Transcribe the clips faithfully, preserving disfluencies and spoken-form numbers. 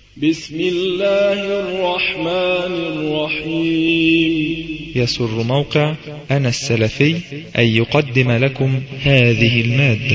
بسم الله الرحمن الرحيم. يسر موقع أنا السلفي أن يقدم لكم هذه المادة.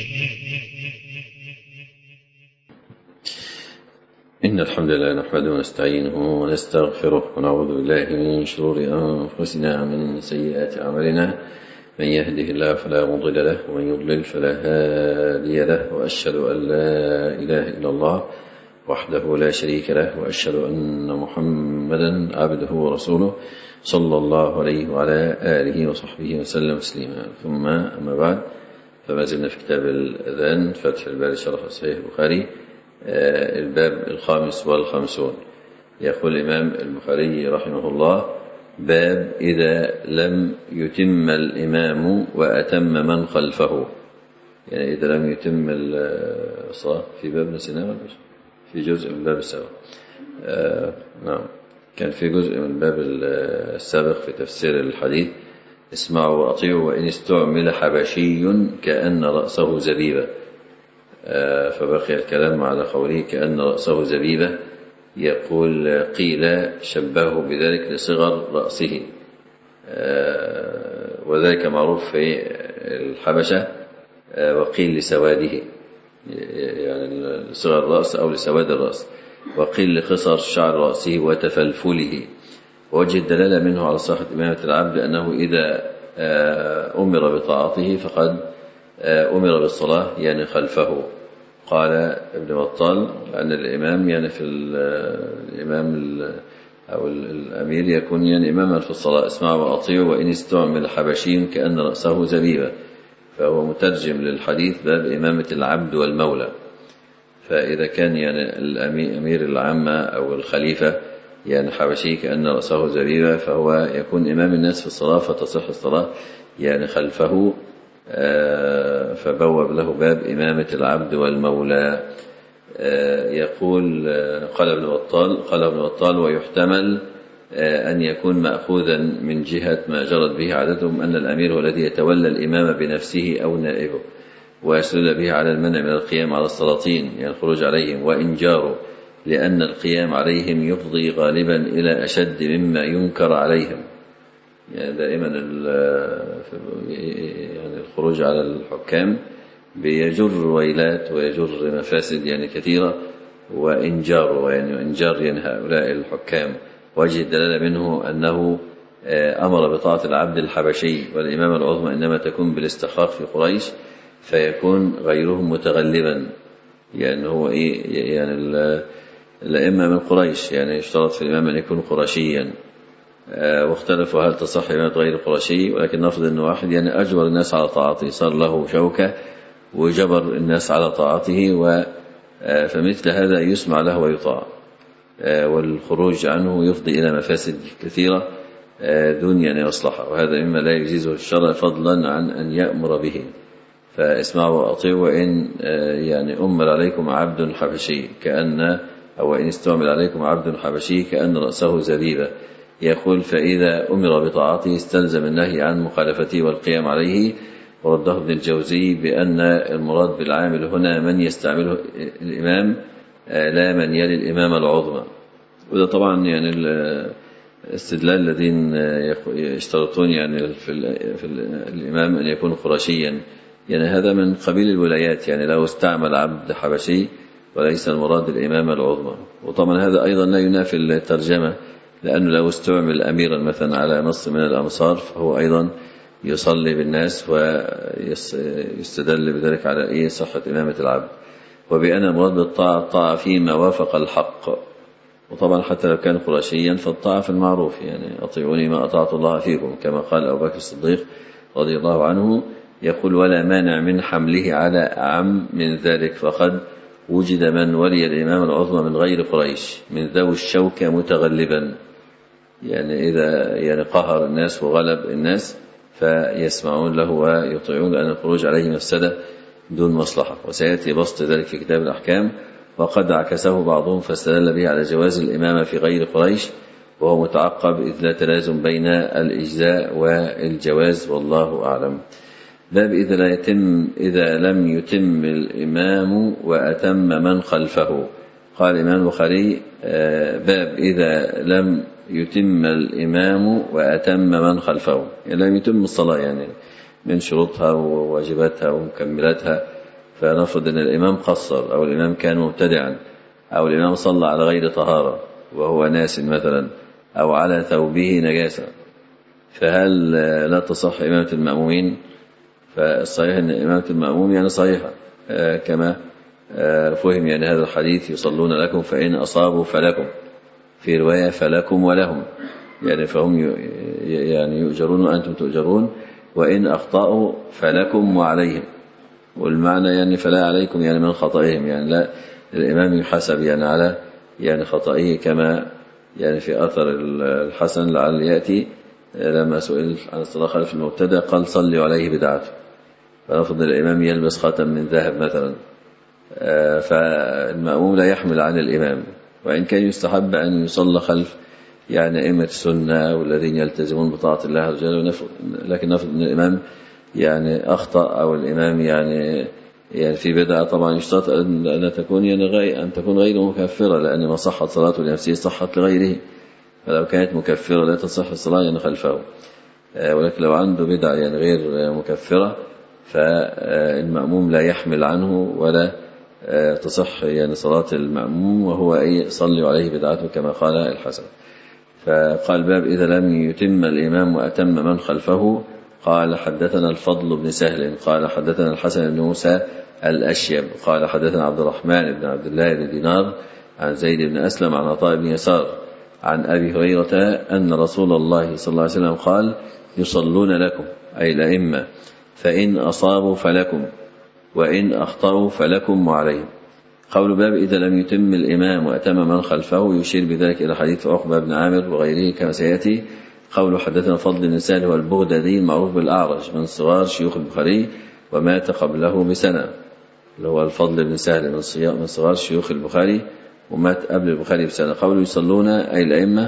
إن الحمد لله نحمده ونستعينه ونستغفره ونعوذ بالله من شرور أنفسنا ومن سيئات أعمالنا. من يهده الله فلا مضل له ومن يضلل فلا هادي له، وأشهد أن لا إله إلا الله وحده لا شريك له، وأشهد أن محمدا عبده ورسوله صلى الله عليه وعلى آله وصحبه وسلم تسليما. ثم أما بعد، فما زلنا في كتاب الأذان، فتح الباري شرح صحيح البخاري، الباب الخامس والخمسون. يقول الإمام البخاري رحمه الله: باب إذا لم يتم الإمام وأتم من خلفه. يعني إذا لم يتم الصلاة في باب نسيناه، في جزء من الباب السابق. آه نعم، كان في جزء من الباب السابق في تفسير الحديث: اسمعوا وأطيعوا وإن استعمل حبشي كأن رأسه زبيبة. آه فبقي الكلام على قوله كأن رأسه زبيبة. يقول: قيل شبهه بذلك لصغر رأسه، آه وذلك معروف في الحبشة، آه وقيل لسواده، يعني لصغر الرأس أو لسواد الرأس، وقيل لقصر شعر رأسه وتفلفله. ووجه الدلالة منه على صحة إمامة العبد أنه إذا أمر بطاعته فقد أمر بالصلاة، يعني خلفه. قال ابن بطال أن الإمام يعني في الإمام أو الأمير يكون يعني إماما في الصلاة: اسمعوا وأطيعوا وإن استعمل حبشي كأن رأسه زبيبة. فهو مترجم للحديث باب إمامة العبد والمولى. فإذا كان يعني الأمير العامة أو الخليفة يعني حبشي كأن رأسه زبيبة، فهو يكون إمام الناس في الصلاة فتصح الصلاة يعني خلفه. فبوب له باب إمامة العبد والمولى. يقول: قال ابن بطال قال ابن بطال ويحتمل أن يكون مأخوذا من جهة ما جرت به عادتهم أن الأمير هو الذي يتولى الإمامة بنفسه أو نائبه، ويسدل به على المنع من القيام على السلاطين، يعني الخروج عليهم وإن جاروا، لأن القيام عليهم يفضي غالبا إلى أشد مما ينكر عليهم. يعني دائما يعني الخروج على الحكام بيجر ويلات ويجر مفاسد يعني كثيرة، وإن جاروا يعني وإن جار يعني هؤلاء الحكام. وجه الدلالة منه أنه أمر بطاعة العبد الحبشي، والإمامة العظمى إنما تكون بالاستحقاق في قريش، فيكون غيرهم متغلبا. يعني هو إيه؟ يعني الأئمة من قريش، يعني يشترط في الإمام أن يكون قرشيا. واختلفوا هل تصح إمامة غير قرشي، ولكن نفرض أن واحد يعني أجبر الناس على طاعته، صار له شوكة وجبر الناس على طاعته، فمثل هذا يسمع له ويطاع، والخروج عنه يفضي إلى مفاسد كثيرة دون يعني مصلحة، وهذا مما لا يجيزه الشرع فضلا عن أن يأمر به. فاسمعوا وأطيعوا وإن يعني أمر عليكم عبد حبشي كأن أو إن استعمل عليكم عبد حبشي كأن رأسه زبيبة. يقول: فإذا أمر بطاعته استلزم النهي عن مخالفته والقيام عليه. ورده ابن الجوزي بأن المراد بالعامل هنا من يستعمله الإمام لا من يلي الإمامة العظمى. وده طبعا يعني الاستدلال الذين يشترطون يعني في, في الإمام أن يكون قرشيا، يعني هذا من قبيل الولايات، يعني لو استعمل عبد حبشي وليس المراد الإمامة العظمى. وطبعا هذا أيضا لا ينافي الترجمة، لأنه لو استعمل أميرا مثلا على نص من الأمصار فهو أيضا يصلي بالناس ويستدل بذلك على إيه؟ صحة إمامة العبد. وبأن المراد بالطاعة الطاعة فيما وافق الحق. وطبعا حتى لو كان قرشيا فالطاعة في المعروف، يعني أطيعوني ما أطعت الله فيكم، كما قال أبو بكر الصديق رضي الله عنه. يقول: ولا مانع من حمله على أعم من ذلك، فقد وجد من ولي الإمام العظمى من غير قريش من ذوي الشوكة متغلبا، يعني إذا يعني قهر الناس وغلب الناس فيسمعون له ويطيعون، لأن الخروج عليه مفسدة دون مصلحة. وسيأتي بسط ذلك في كتاب الأحكام. وقد عكسه بعضهم فاستدل به على جواز الإمامة في غير قريش، وهو متعقب إذ لا تلازم بين الإجزاء والجواز، والله أعلم. باب إذا لا يتم إذا لم يتم الإمام وأتم من خلفه. قال الإمام البخاري باب إذا لم يتم الإمام وأتم من خلفه، يعني لم يتم الصلاة يعني من شروطها وواجباتها ومكملاتها، فنفرض أن الإمام قصر أو الإمام كان مبتدعا أو الإمام صلى على غير طهارة وهو ناس مثلا أو على ثوبه نجاسة، فهل لا تصح إمامة المأمومين؟ فالصحيح أن إمامة المأموم يعني صحيحة كما فهم يعني هذا الحديث يصلون لكم فإن أصابوا فلكم، في رواية فلكم ولهم، يعني فهم يعني يؤجرون وأنتم تؤجرون، وإن أخطأوا فلكم وعليهم، والمعنى يعني فلا عليكم يعني من خطئهم، يعني لا الإمام يحاسب يعني على يعني خطئه، كما يعني في أثر الحسن لعل يأتي لما سئل عن الصلاة خلف المبتدع قال صلي عليه بدعته، فنفضل الإمام يلبس خاتم من ذهب مثلا، فالمأموم لا يحمل عن الإمام، وإن كان يستحب أن يصلى خلف يعني أئمة السنة والذين يلتزمون بطاعة الله عز وجل، لكن نفضل أن الإمام يعني أخطأ أو الإمام يعني يعني في بدعة، طبعا يشترط أن تكون يعني غير أن تكون غير مكفرة، لأن ما صحت صلاته لنفسه صحت لغيره، فلو كانت مكفرة لا تصح الصلاة يعني خلفه، ولكن لو عنده بدعة يعني غير مكفرة فالمأموم لا يحمل عنه ولا تصح يعني صلاة المأموم، وهو أي صلي عليه بدعته كما قال الحسن. فقال باب إذا لم يتم الإمام وأتم من خلفه. قال حدثنا الفضل بن سهل قال حدثنا الحسن بن موسى الأشيب قال حدثنا عبد الرحمن بن عبد الله بن دينار عن زيد بن أسلم عن عطاء بن يسار عن أبي هريرة أن رسول الله صلى الله عليه وسلم قال يصلون لكم أي الأئمة فإن أصابوا فلكم وإن أخطأوا فلكم وعليهم. قول باب إذا لم يتم الإمام وأتم من خلفه يشير بذلك إلى حديث عقبة بن عامر وغيره كما سيأتي. قول حدثنا فضل بن سهل والبغدادي المعروف بالأعرج من صغار شيوخ البخاري ومات قبله بسنة، اللي هو الفضل بن سهل من صغار شيوخ البخاري ومات قبل البخاري بسنة. قوله يصلون أي الأئمة،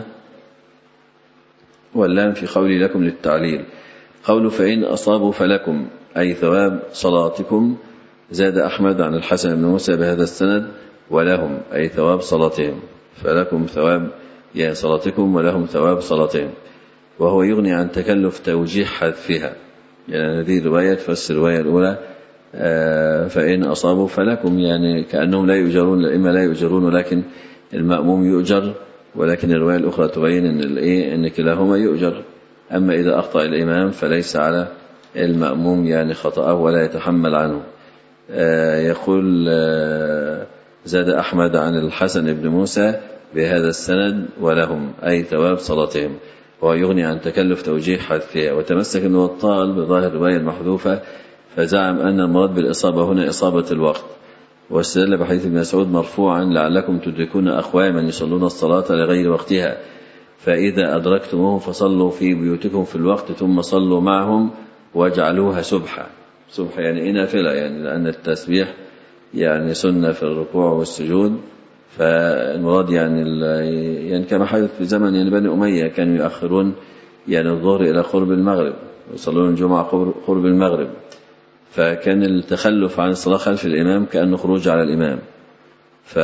واللام في قولي لكم للتعليل. قوله فإن أصابوا فلكم أي ثواب صلاتكم. زاد أحمد عن الحسن بن موسى بهذا السند ولهم أي ثواب صلاتهم، فلكم ثواب يا صلاتكم ولهم ثواب صلاتهم، وهو يغني عن تكلف توجيه حذفها، يعني هذه الرواية تفسر الرواية الأولى فإن أصابوا فلكم، يعني كأنهم لا يؤجرون، الأئمة لا يؤجرون ولكن المأموم يؤجر، ولكن الرواية الأخرى تبين أن الإيه أن كلاهما يؤجر. أما إذا أخطأ الإمام فليس على المأموم يعني خطأه ولا يتحمل عنه. يقول زاد أحمد عن الحسن بن موسى بهذا السند ولهم أي ثواب صلاتهم، وهو يغني عن تكلف توجيه حذفها. وتمسك ابن بطال بظاهر الرواية المحذوفة فزعم أن المراد بالإصابة هنا إصابة الوقت، واستدل بحديث ابن مسعود مرفوعا لعلكم تدركون أقواما يصلون الصلاة لغير وقتها فإذا أدركتموهم فصلوا في بيوتكم في الوقت ثم صلوا معهم واجعلوها سبحة. سبحة يعني نافلة، يعني لأن التسبيح يعني سنة في الركوع والسجود، فالمراد يعني يعني كما حدث في زمن يعني بني أمية كانوا يؤخرون يعني الظهر إلى قرب المغرب ويصلون الجمعة قرب المغرب، فكان التخلف عن الصلاة خلف الإمام كأنه خروج على الإمام، ف...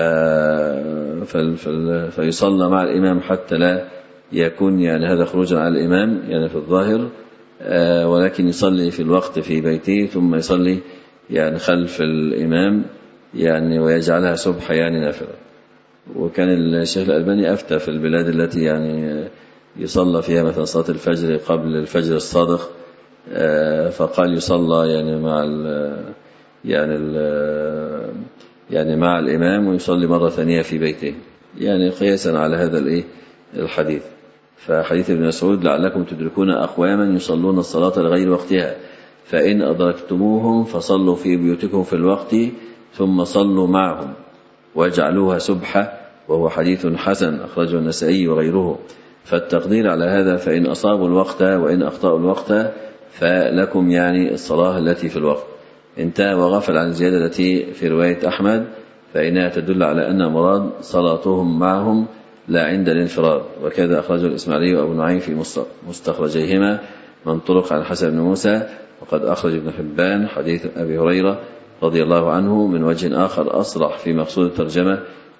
فيصلى مع الإمام حتى لا يكون يعني هذا خروجا على الإمام يعني في الظاهر، ولكن يصلي في الوقت في بيته ثم يصلي يعني خلف الإمام يعني ويجعلها سبحة يعني نافلة. وكان الشيخ الألباني أفتى في البلاد التي يعني يصلى فيها مثلا صلاة الفجر قبل الفجر الصادق، فقال يصلى يعني مع ال يعني ال يعني مع الإمام ويصلي مرة ثانية في بيته، يعني قياسا على هذا الإيه الحديث. فحديث ابن مسعود لعلكم تدركون أقواما يصلون الصلاة لغير وقتها فإن أدركتموهم فصلوا في بيوتكم في الوقت ثم صلوا معهم واجعلوها سبحة، وهو حديث حسن أخرجه النسائي وغيره. فالتقدير على هذا فإن أصابوا الوقت وإن أخطأوا الوقت فلكم يعني الصلاة التي في الوقت. انتهى وغفل عن الزيادة التي في رواية أحمد فإنها تدل على أن مراد صلاتهم معهم لا عند الانفراد، وكذا أخرجه الإسماعيلي وأبو نعيم في مستخرجيهما من طرق عن حسن بن موسى. وقد أخرج ابن حبان حديث أبي هريرة رضي الله عنه من وجه آخر أصرح في مقصود الترجمة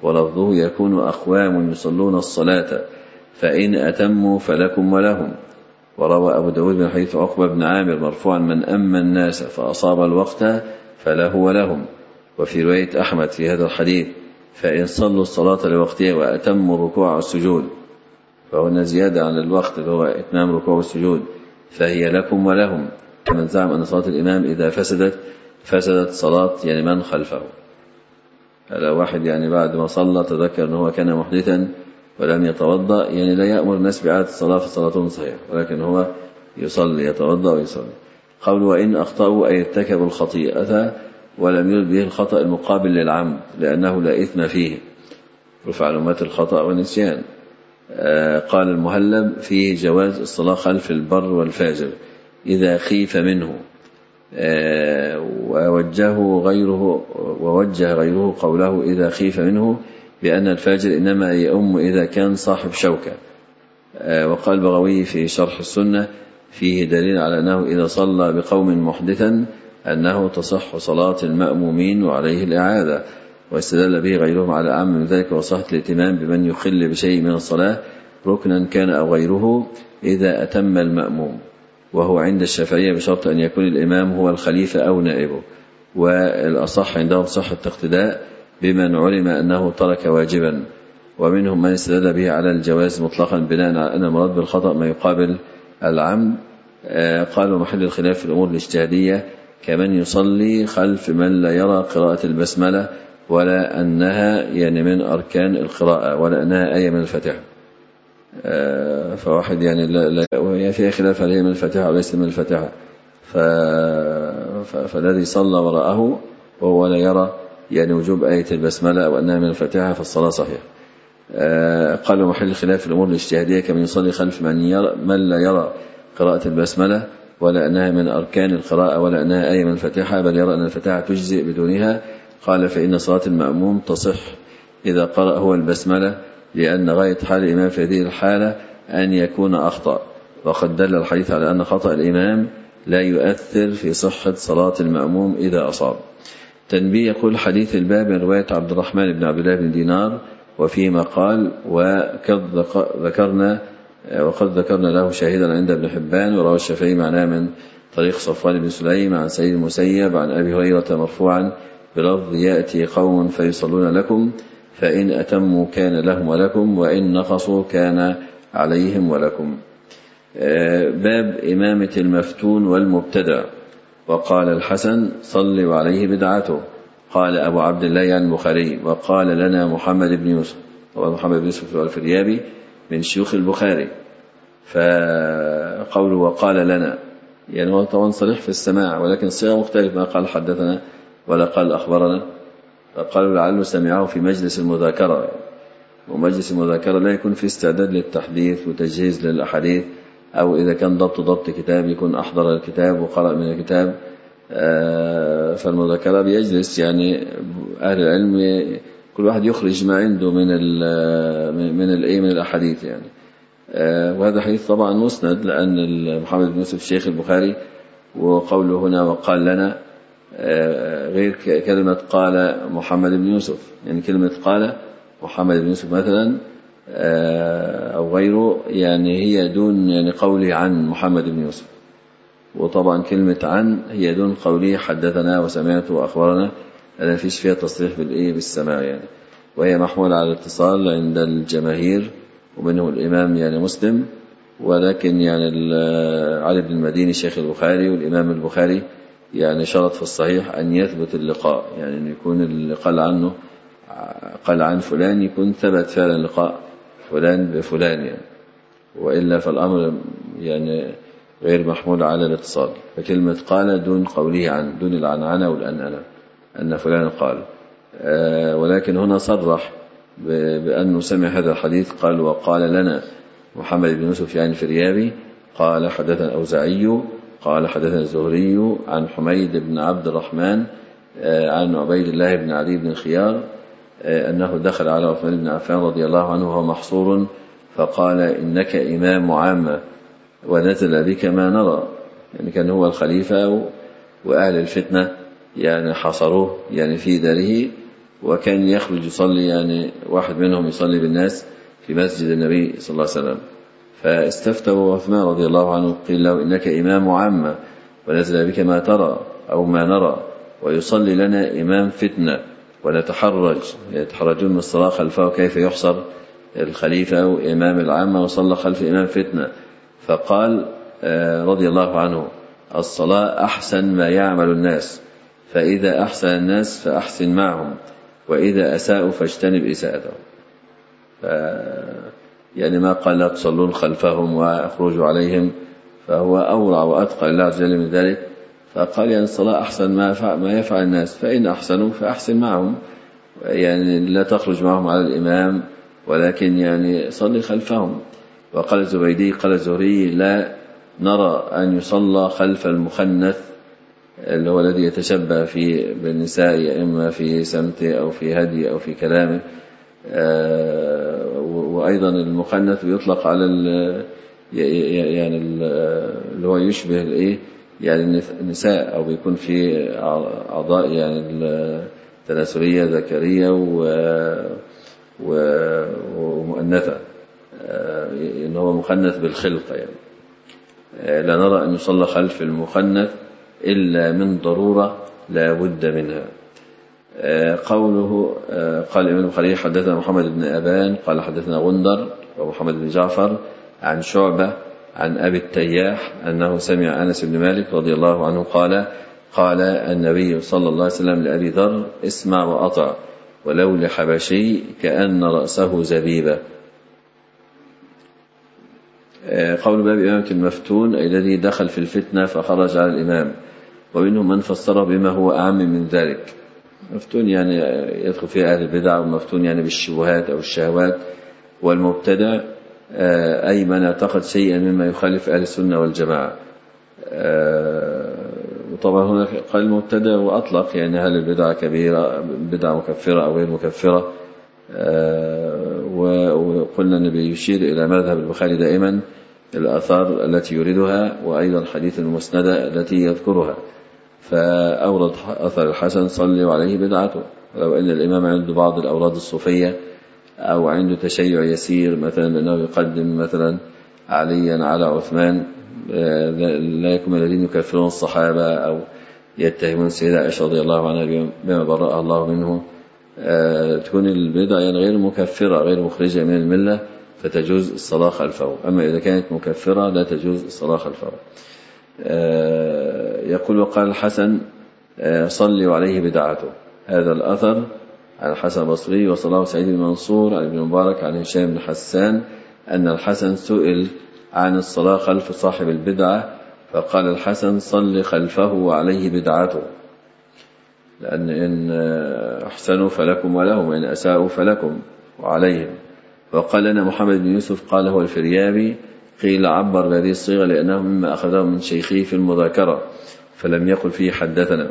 ولفظه يكون أقوام يصلون الصلاة فإن أتموا فلكم ولهم. وروى أبو داود من حديث عقبة بن عامر مرفوعا من أما الناس فأصاب الوقت فله ولهم. وفي رواية أحمد في هذا الحديث فإن صلوا الصلاة لوقتها وأتموا الركوع والسجود، فهنا زيادة عن الوقت اللي هو إتمام الركوع والسجود، فهي لكم ولهم. من زعم أن صلاة الإمام إذا فسدت فسدت صلاة يعني من خلفه. لو واحد يعني بعد ما صلى تذكر أنه كان محدثا ولم يتوضأ، يعني لا يأمر الناس بإعادة الصلاة فصلاتهم صحيحة، ولكن هو يصلي يتوضأ ويصلي. قول وإن أخطأوا أي ارتكبوا الخطيئة ولم يرد به الخطأ المقابل للعمد لأنه لا إثم فيه، رفع علامات الخطأ والنسيان. آه قال المهلب فيه جواز الصلاة خلف البر والفاجر إذا خيف منه. آه ووجه غيره ووجه غيره قوله إذا خيف منه بأن الفاجر إنما يؤم إذا كان صاحب شوكة. آه وقال بغوي في شرح السنة فيه دليل على أنه إذا صلى بقوم محدثا أنه تصح صلاة المأمومين وعليه الإعادة، واستدل به غيرهم على أعم من ذلك وصحة الائتمام بمن يخل بشيء من الصلاة ركنا كان أو غيره إذا أتم المأموم، وهو عند الشافعية بشرط أن يكون الإمام هو الخليفة أو نائبه. والأصح عندهم صحة الاقتداء بمن علم أنه ترك واجبا، ومنهم من استدل به على الجواز مطلقا بناء على أن المراد بالخطأ ما يقابل العمد. قالوا محل الخلاف في الأمور الاجتهادية كمن يصلي خلف من لا يرى قراءة البسملة ولا أنها يعني من أركان القراءة ولا أنها آية من الفاتحة. فواحد يعني لا, لا وهي فيها خلاف هل هي من الفاتحة أو ليس من الفاتحة، فالذي صلى وراءه وهو لا يرى يعني وجوب آية البسملة أو أنها من الفاتحة فالصلاة صحيحة. قالوا محل الخلاف في الأمور الاجتهادية كمن يصلي خلف من, يرى من لا يرى قراءة البسملة ولا أنها من أركان القراءة ولا أنها آية من الفاتحة بل يرى أن الفاتحة تجزئ بدونها. قال فإن صلاة المأموم تصح إذا قرأ هو البسملة لأن غاية حال الإمام في هذه الحالة أن يكون أخطأ، وقد دل الحديث على أن خطأ الإمام لا يؤثر في صحة صلاة المأموم إذا أصاب. تنبيه يقول حديث الباب من رواية عبد الرحمن بن عبد الله بن دينار وفيما قال وقد ذكرنا وقد ذكرنا له شاهدا عند ابن حبان. وروى الشافعي معناه من طريق صفوان بن سليم عن سيد المسيب عن أبي هريرة مرفوعا بلفظ يأتي قوم فيصلون لكم فإن أتموا كان لهم ولكم وإن نقصوا كان عليهم ولكم. باب إمامة المفتون والمبتدع. وقال الحسن صل وعليه بدعته. قال أبو عبد الله عن البخاري وقال لنا محمد بن يوسف، ومحمد بن يوسف الفريابي من شيوخ البخاري، فقوله وقال لنا يعني هو طبعا صريح في السماع ولكن الصيغة مختلف، ما قال حدثنا ولا قال أخبرنا، فقالوا لعله سمعه في مجلس المذاكرة، ومجلس المذاكرة لا يكون في استعداد للتحديث وتجهيز للأحاديث، أو إذا كان ضبط ضبط كتاب يكون أحضر الكتاب وقرأ من الكتاب. فالمذاكرة بيجلس يعني أهل العلم كل واحد يخرج ما عنده من ال من الأي من الأحاديث يعني. وهذا حديث طبعا مسند لأن محمد بن يوسف الشيخ البخاري، وقوله هنا وقال لنا غير كلمة قال محمد بن يوسف، يعني كلمة قال محمد بن يوسف مثلا أو غيره يعني هي دون يعني قولي عن محمد بن يوسف، وطبعا كلمة عن هي دون قولي حدثنا وسمعت وأخبرنا، لا فيش فيها تصريح بالإيه بالسماع يعني، وهي محمولة على الاتصال عند الجماهير ومنه الإمام يعني مسلم، ولكن يعني علي بن المديني شيخ البخاري والإمام البخاري يعني شرط في الصحيح أن يثبت اللقاء، يعني أن يكون اللي قال عنه قال عن فلان يكون ثبت فعلا لقاء فلان بفلان يعني، وإلا فالأمر يعني غير محمول على الاتصال. فكلمة قال دون قوله عن، دون العنعنة والأنعنة أن فلان قال. آه ولكن هنا صرح بأنه سمع هذا الحديث، قال وقال لنا محمد بن يوسف يعني الفريابي قال حدثنا الأوزاعي قال حدثنا الزهري عن حميد بن عبد الرحمن آه عن عبيد الله بن علي بن الخيار آه أنه دخل على عثمان بن عفان رضي الله عنه وهو محصور فقال إنك إمام عامة ونزل بك ما نرى، يعني كان هو الخليفة وأهل الفتنة يعني حصروه يعني في داره، وكان يخرج يصلي، يعني واحد منهم يصلي بالناس في مسجد النبي صلى الله عليه وسلم، فاستفتوا عثمان رضي الله عنه، قيل له إنك إمام عامة ونزل بك ما ترى أو ما نرى، ويصلي لنا إمام فتنة ونتحرج، يتحرجون من الصلاة خلفه، كيف يحصر الخليفة أو إمام العامة وصلى خلف إمام فتنة؟ فقال رضي الله عنه: الصلاة أحسن ما يعمل الناس، فإذا أحسن الناس فأحسن معهم، وإذا أساءوا فاجتنب إساءتهم. ف يعني ما قال لا تصلون خلفهم وأخرجوا عليهم، فهو أورع وأتقى لله عز وجل من ذلك، فقال يعني الصلاة أحسن ما ما يفعل الناس، فإن أحسنوا فأحسن معهم، يعني لا تخرج معهم على الإمام، ولكن يعني صلي خلفهم. وقال الزبيدي قال الزهري: لا نرى أن يصلى خلف المخنث، اللي هو الذي يتشبه في بالنساء، إما في سمته أو في هدي أو في كلامه. وأيضا المخنث يطلق على يعني اللي هو يشبه الإيه، يعني النساء، أو بيكون في أعضاء يعني التناسلية ذكرية ومؤنثة، إن هو مخنث بالخلقة. يعني لا نرى أن يصلى خلف المخنث إلا من ضرورة لا بد منها. قوله قال الإمام البخاري: حدثنا محمد بن أبان قال حدثنا غندر ومحمد بن جعفر عن شعبة عن أبي التياح أنه سمع أنس بن مالك رضي الله عنه قال: قال النبي صلى الله عليه وسلم لأبي ذر: اسمع وأطع، ولو لحبشي كأن رأسه زبيبة. قول باب إمامة المفتون أي الذي دخل في الفتنة فخرج على الإمام، ومنهم من فسره بما هو أعم من ذلك. مفتون يعني يدخل فيه أهل البدع، ومفتون يعني بالشبهات أو الشهوات. والمبتدع أي من اعتقد شيئا مما يخالف أهل السنة والجماعة. وطبعا هنا قال المبتدع وأطلق يعني هل البدعة كبيرة، بدعة مكفرة أو غير مكفرة. وقلنا أنه بيشير إلى مذهب البخاري دائما الآثار التي يريدها، وأيضا حديث المسندة التي يذكرها. فأورد أثر الحسن: صلي عليه بدعته. لو أن الإمام عنده بعض الأوراد الصوفية أو عنده تشيع يسير، مثلا أنه يقدم مثلا عليا على عثمان، لا يكون الذين يكفرون الصحابة أو يتهمون السيدة عائشة رضي الله عنها بما برأها الله منه، تكون البدعة يعني غير مكفرة غير مخرجة من الملة، فتجوز الصلاة خلفه. أما إذا كانت مكفرة لا تجوز الصلاة خلفه. يقول: وقال الحسن: صلي عليه بدعته. هذا الأثر عن الحسن البصري وصلاه سعيد بن منصور عن ابن مبارك عن هشام بن حسان أن الحسن سئل عن الصلاة خلف صاحب البدعة، فقال الحسن: صلي خلفه وعليه بدعته، لأن إن أحسنوا فلكم ولهم، وإن أساءوا فلكم وعليهم. وقال لنا محمد بن يوسف قال هو الفريابي، قيل عبر بهذه الصيغة لأنه مما أخذه من شيخه في المذاكرة، فلم يقل فيه حدثنا.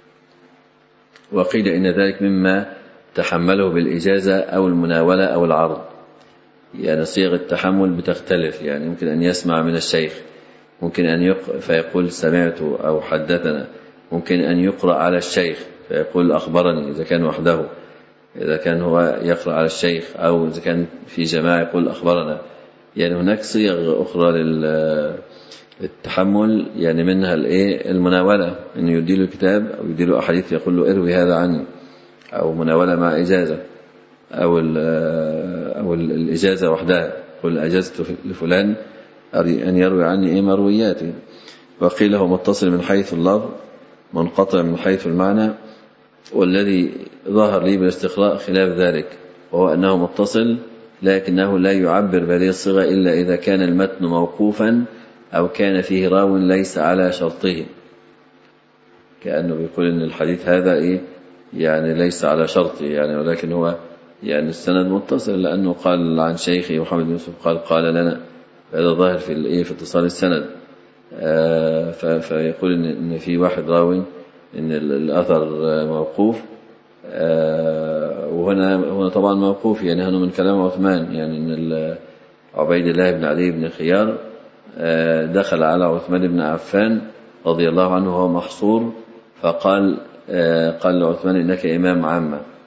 وقيل إن ذلك مما تحمله بالإجازة أو المناولة أو العرض، يعني صيغ التحمل بتختلف، يعني ممكن أن يسمع من الشيخ، ممكن أن يقرأ فيقول سمعت أو حدثنا، ممكن أن يقرأ على الشيخ فيقول أخبرني إذا كان وحده، إذا كان هو يقرأ على الشيخ، أو إذا كان في جماعة يقول أخبرنا. يعني هناك صيغ أخرى للتحمل، يعني منها المناولة، أنه يديله الكتاب أو يديله أحاديث يقول له اروي هذا عني، أو مناولة مع إجازة، أو أو الإجازة وحدها، قل أجزت لفلان أن يروي عني إيه مروياتي. وقيل هو متصل من حيث اللفظ منقطع من حيث المعنى، والذي ظهر لي بالاستقراء خلاف ذلك، وهو أنه متصل لكنه لا يعبر بهذه الصيغة إلا إذا كان المتن موقوفا أو كان فيه راو ليس على شرطه، كأنه بيقول إن الحديث هذا إيه يعني ليس على شرطه، يعني ولكن هو يعني السند متصل، لأنه قال عن شيخي محمد بن يوسف قال قال لنا، هذا ظاهر في الإيه في اتصال السند. آه فيقول إن, إن في واحد راوي إن الأثر موقوف، آه وهنا هنا طبعا موقوف، يعني هنا من كلام عثمان، يعني إن عبيد الله بن علي بن خيار آه دخل على عثمان بن عفان رضي الله عنه وهو محصور، فقال آه قال لعثمان إنك إمام عامة،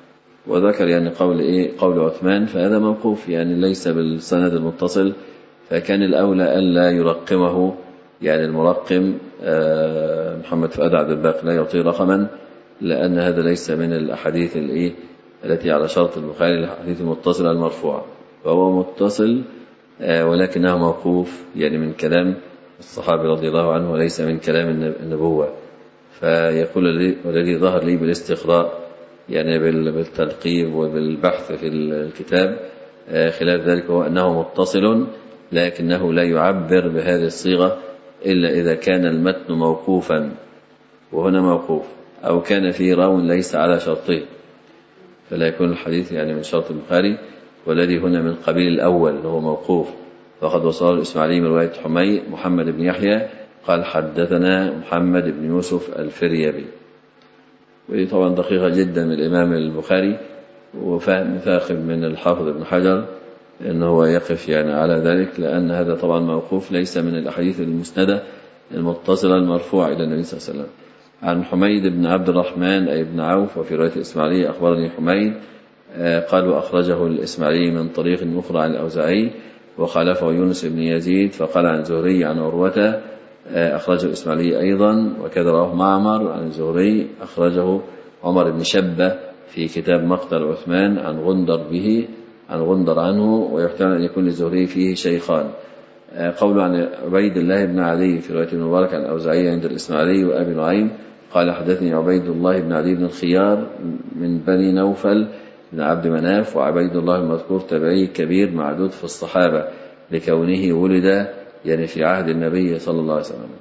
وذكر يعني قول إيه قول عثمان، فهذا موقوف يعني ليس بالسند المتصل، فكان الأولى ألا يرقمه يعني المرقم محمد فؤاد عبد الباقي لا يعطي رقما، لأن هذا ليس من الأحاديث الإيه التي على شرط البخاري، الأحاديث المتصلة المرفوعة، فهو متصل ولكنه موقوف يعني من كلام الصحابي رضي الله عنه وليس من كلام النبوة. فيقول والذي ظهر لي بالاستقراء يعني بالتلقيب وبالبحث في الكتاب خلاف ذلك هو أنه متصل، لكنه لا يعبر بهذه الصيغة إلا إذا كان المتن موقوفا، وهنا موقوف، أو كان فيه راو ليس على شرطه، فلا يكون الحديث يعني من شرط البخاري، والذي هنا من قبيل الأول هو موقوف. فقد وصل الإسماعيلي من رواية حمي محمد بن يحيى قال حدثنا محمد بن يوسف الفريابي، وهي طبعا دقيقة جدا من الإمام البخاري، وفهم ثاقب من الحافظ ابن حجر أنه هو يقف يعني على ذلك، لأن هذا طبعا موقوف ليس من الأحاديث المسندة المتصلة المرفوعة إلى النبي صلى الله عليه وسلم. عن حميد بن عبد الرحمن أي بن عوف، وفي رواية الإسماعيلي أخبرني حميد قال وأخرجه الإسماعيلي من طريق أخرى عن الأوزاعي، وخالفه يونس بن يزيد فقال عن زهري عن عروة أخرجه الإسماعيلي أيضا، وكذا رواه معمر عن زهري أخرجه عمر بن شبة في كتاب مقتل عثمان عن غندر به عن غندر عنه، ويحتمل أن يكون للزهري فيه شيخان. قول عن عبيد الله بن علي في رواية ابن مبارك عن الأوزاعي عند الإسماعيلي وأبي نعيم قال حدثني عبيد الله بن علي بن الخيار من بني نوفل بن عبد مناف، وعبيد الله المذكور تابعي كبير معدود في الصحابة لكونه ولد يعني في عهد النبي صلى الله عليه وسلم،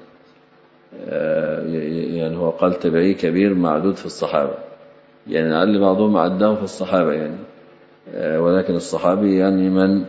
يعني هو قال تابعي كبير معدود في الصحابة، يعني لعل بعضهم عداه في الصحابة يعني، ولكن الصحابي يعني من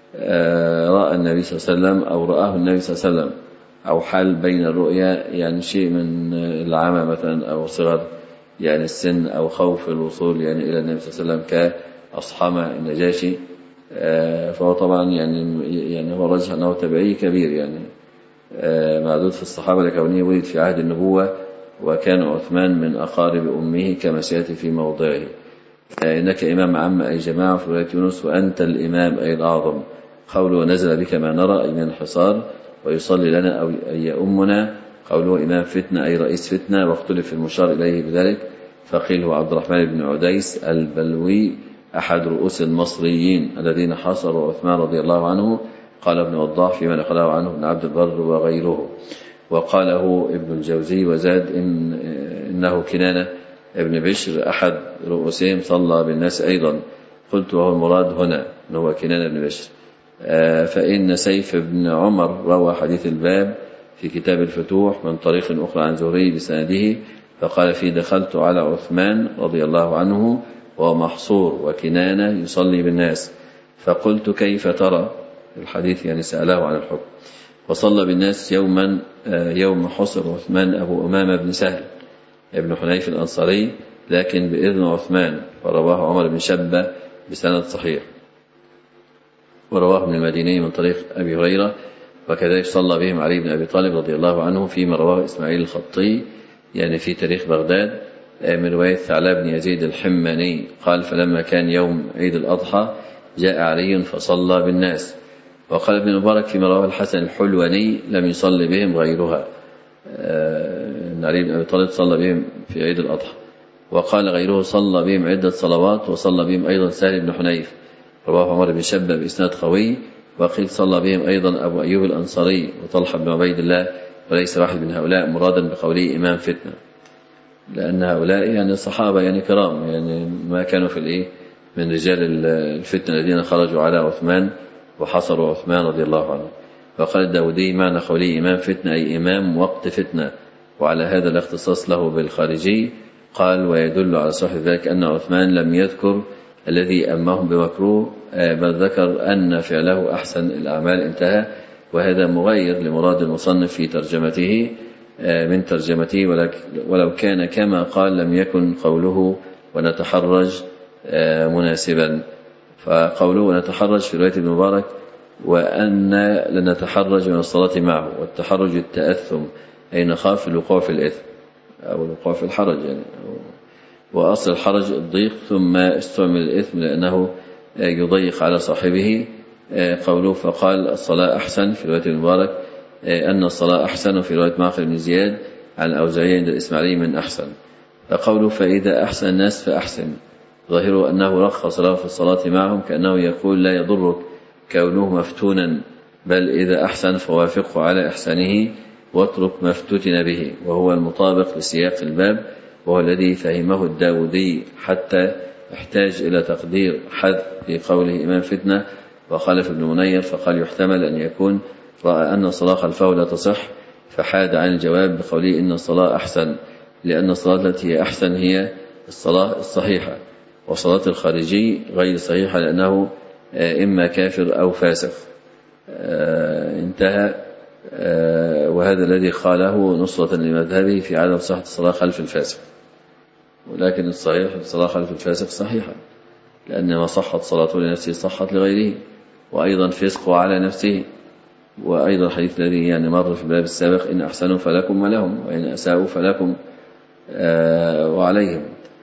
رأى النبي صلى الله عليه وسلم أو رآه النبي صلى الله عليه وسلم، أو حال بين الرؤيا يعني شيء من العمى مثلا أو صغر يعني السن أو خوف الوصول يعني إلى النبي صلى الله عليه وسلم كأصحمة النجاشي، فهو طبعا يعني يعني هو رجح أنه تبعي كبير يعني معدود في الصحابة لكونه ولد في عهد النبوة، وكان عثمان من أقارب أمه كما سيأتي في موضعه. إنك إمام عام أي جماعة في رواية يونس وأنت الإمام أي الأعظم. قوله ونزل بك ما نرى أي من الحصار ويصلي لنا أو أي أمنا. قوله إمام فتنة أي رئيس فتنة، واختلف المشار إليه بذلك، فقيل هو عبد الرحمن بن عديس البلوي أحد رؤوس المصريين الذين حاصروا عثمان رضي الله عنه. قال ابن وضاح فيما نقله عنه ابن عبد البر وغيره، وقاله ابن الجوزي وزاد إن إنه كنانة ابن بشر أحد رؤوسهم صلى بالناس أيضا. قلت وهو المراد هنا أنه هو كنانة ابن بشر. فإن سيف بن عمر روى حديث الباب في كتاب الفتوح من طريق أخرى عن زهري بسنده، فقال فيه دخلت على عثمان رضي الله عنه وهو محصور وكنانة يصلي بالناس، فقلت كيف ترى الحديث يعني سأله عن الحكم. وصلى بالناس يوما يوم حصر عثمان أبو أمامة بن سهل ابن حنيف الأنصاري لكن بإذن عثمان، ورواه عمر بن شبة بسند صحيح، ورواه ابن المديني من طريق أبي هريرة، وكذلك صلى بهم علي بن أبي طالب رضي الله عنه فيما رواه إسماعيل الخطي يعني في تاريخ بغداد من رواية ثعلب بن يزيد الحماني قال فلما كان يوم عيد الأضحى جاء علي فصلى بالناس. وقال ابن مبارك فيما رواه الحسن الحلواني لم يصلي بهم غيرها، أن علي بن أبي طالب صلى بهم في عيد الأضحى. وقال غيره صلى بهم عدة صلوات، وصلى بهم أيضا سهل بن حنيف رواه عمر بن شبة بإسناد قوي. وقيل صلى بهم أيضا أبو أيوب الأنصاري وطلحة بن عبيد الله، وليس واحد من هؤلاء مرادا بقوله إمام فتنة، لأن هؤلاء يعني صحابة يعني كرام يعني ما كانوا في الإيه من رجال الفتنة الذين خرجوا على عثمان وحصروا عثمان رضي الله عنه. وقال الداودي معنى قوله إمام فتنة أي إمام وقت فتنة، وعلى هذا الاختصاص له بالخارجي. قال ويدل على صحة ذلك أن عثمان لم يذكر الذي أمهم بمكروه، بل ذكر أن فعله أحسن الأعمال انتهى، وهذا مغير لمراد المصنف في ترجمته من ترجمته، ولو كان كما قال لم يكن قوله ونتحرج مناسبا. فقوله ونتحرج في رواية المبارك وأن لنتحرج من الصلاة معه، والتحرج التأثم أي نخاف الوقوع في الإثم أو الوقوع في الحرج يعني. وأصل الحرج الضيق، ثم استعمل الإثم لأنه يضيق على صاحبه. قوله فقال الصلاة أحسن في رواية المبارك أن الصلاة أحسن، وفي رواية معقل بن زياد عن الأوزاعي عند الإسماعيلي من أحسن. فقوله فإذا أحسن الناس فأحسن، ظاهره أنه رخص له في الصلاة معهم، كأنه يقول لا يضرك كونه مفتونا، بل إذا أحسن فوافقه على إحسانه واترك ما افتتن به، وهو المطابق لسياق الباب، وهو الذي فهمه الداودي حتى احتاج إلى تقدير حذف في قوله إمام فتنة. وخالف ابن منير فقال يحتمل أن يكون رأى أن الصلاة خلفه لا تصح فحاد عن الجواب بقوله إن الصلاة أحسن، لأن الصلاة التي هي أحسن هي الصلاة الصحيحة، وصلاة الخارجي غير صحيحة لأنه إما كافر أو فاسق. انتهى. وهذا الذي قاله نصرة لمذهبه في عدم صحة الصلاة خلف الفاسق، ولكن الصحيح الصلاة خلف الفاسق صحيحة، لأن ما صحت صلاته لنفسه صحت لغيره، وأيضا فسقه على نفسه. وأيضا الحديث الذي يعني مر في الباب السابق إن أحسنوا فلكم ولهم، وإن أساءوا فلكم وعليهم.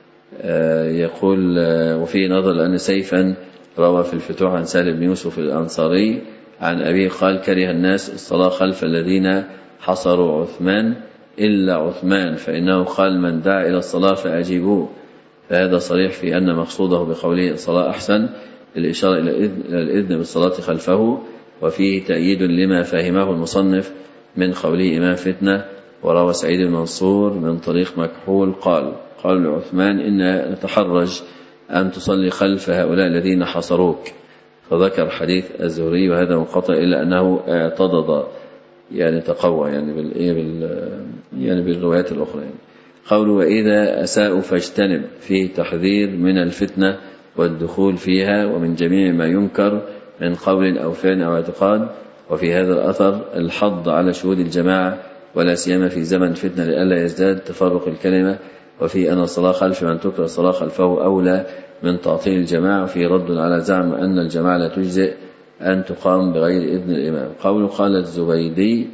يقول وفيه نظر لأن سيفا روى في الفتوح عن سهل بن يوسف الأنصاري عن أبيه قال كره الناس الصلاة خلف الذين حصروا عثمان إلا عثمان، فإنه قال من دعا إلى الصلاة فأجيبوه. فهذا صريح في أن مقصوده بقوله الصلاة أحسن الإشارة إلى الإذن بالصلاة خلفه، وفيه تأييد لما فهمه المصنف من قوله إمام فتنة. وروى سعيد بن منصور من طريق مكحول قال قال لعثمان إن نتحرج أن تصلي خلف هؤلاء الذين حصروك، فذكر حديث الزهري وهذا منقطع إلا أنه اعتضد يعني تقوى يعني بال يعني بالروايات الأخرى. يعني قول وإذا أساءوا فاجتنب فيه تحذير من الفتنة والدخول فيها ومن جميع ما ينكر من قول أو فعل أو اعتقاد. وفي هذا الأثر الحض على شهود الجماعة ولا سيما في زمن فتنة لئلا يزداد تفرق الكلمة، وفي أن الصلاة خلف من تكره الصلاة خلفه أولى من تعطيل الجماعة، وفي رد على زعم أن الجماعة لا تجزئ أن تقام بغير إذن الإمام. قوله قال الزبيدي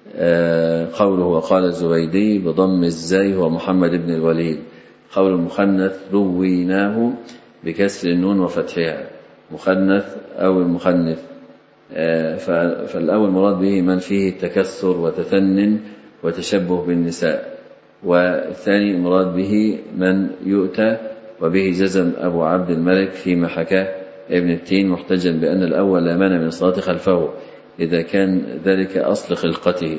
قوله وقال الزبيدي بضم الزاي هو محمد بن الوليد. قول المخنث رويناه بكسر النون وفتحها مخنث أو المخنث، فالأول مراد به من فيه تكسر وتثنن وتشبه بالنساء، والثاني مراد به من يؤتى، وبه جزم أبو عبد الملك فيما حكاه ابن التين محتجا بأن الأول لا مانع من الصلاة خلفه إذا كان ذلك أصل خلقته،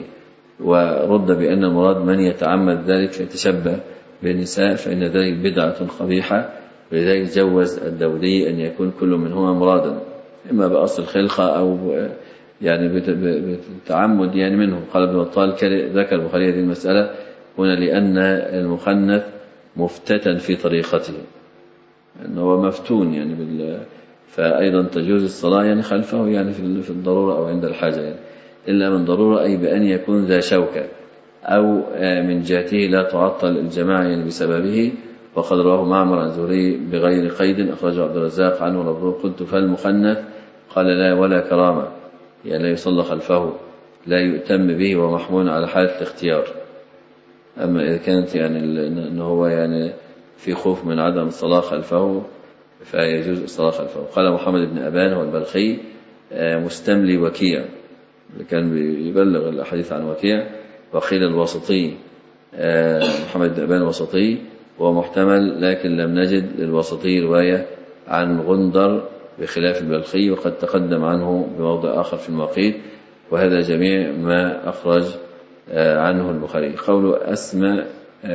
ورد بأن المراد من يتعمد ذلك فيتشبه بالنساء فإن ذلك بدعة قبيحة، ولذلك جوز الداودي أن يكون كل منهما مرادا إما بأصل الخلقة أو يعني بالتعمد يعني منه. قال ابن بطال ذكر البخاري هذه المسألة هنا لأن المخنث مفتتن في طريقته، أنه مفتون يعني بال فأيضا تجوز الصلاة يعني خلفه يعني في الضرورة أو عند الحاجة يعني، إلا من ضرورة أي بأن يكون ذا شوكة أو من جهته لا تعطل الجماعة يعني بسببه. وقد رواه معمر عن زهري بغير قيد أخرجه عبد الرزاق عنه لابد. قلت فالمخنث قال لا ولا كرامة يعني لا يصلى خلفه لا يؤتم به ومحمول على حالة الاختيار. أما إذا كانت يعني أنه هو يعني في خوف من عدم الصلاة خلفه فيجوز الصلاة خلفه. قال محمد بن أبان هو البلخي مستملي وكيع اللي كان بيبلغ الحديث عن وكيع، وقيل الوسطي محمد بن أبان الوسطي هو محتمل، لكن لم نجد للوسطي رواية عن غندر بخلاف البلخي، وقد تقدم عنه بموضع آخر في المواقيت، وهذا جميع ما أخرج عنه البخاري. قوله أسمع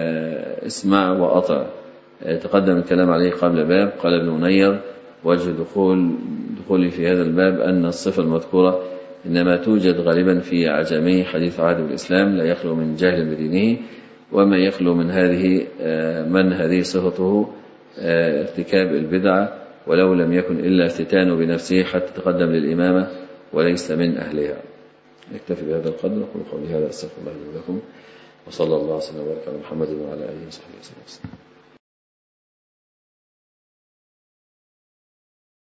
اسمع وأطع تقدم الكلام عليه قبل باب. قال ابن منير وجه دخول دخولي في هذا الباب أن الصفة المذكورة إنما توجد غالبا في عجمي حديث عهد بالإسلام لا يخلو من جهل بدينه، وما يخلو من هذه من هذه صفته ارتكاب البدعة ولو لم يكن إلا افتتان بنفسه حتى تقدم للإمامة وليس من أهلها. نكتفي بهذا القدر. أقول قولي هذا أستغفر الله لي ولكم، وصلى الله وسلم وبارك على محمد وعلى آله وصحبه وسلم.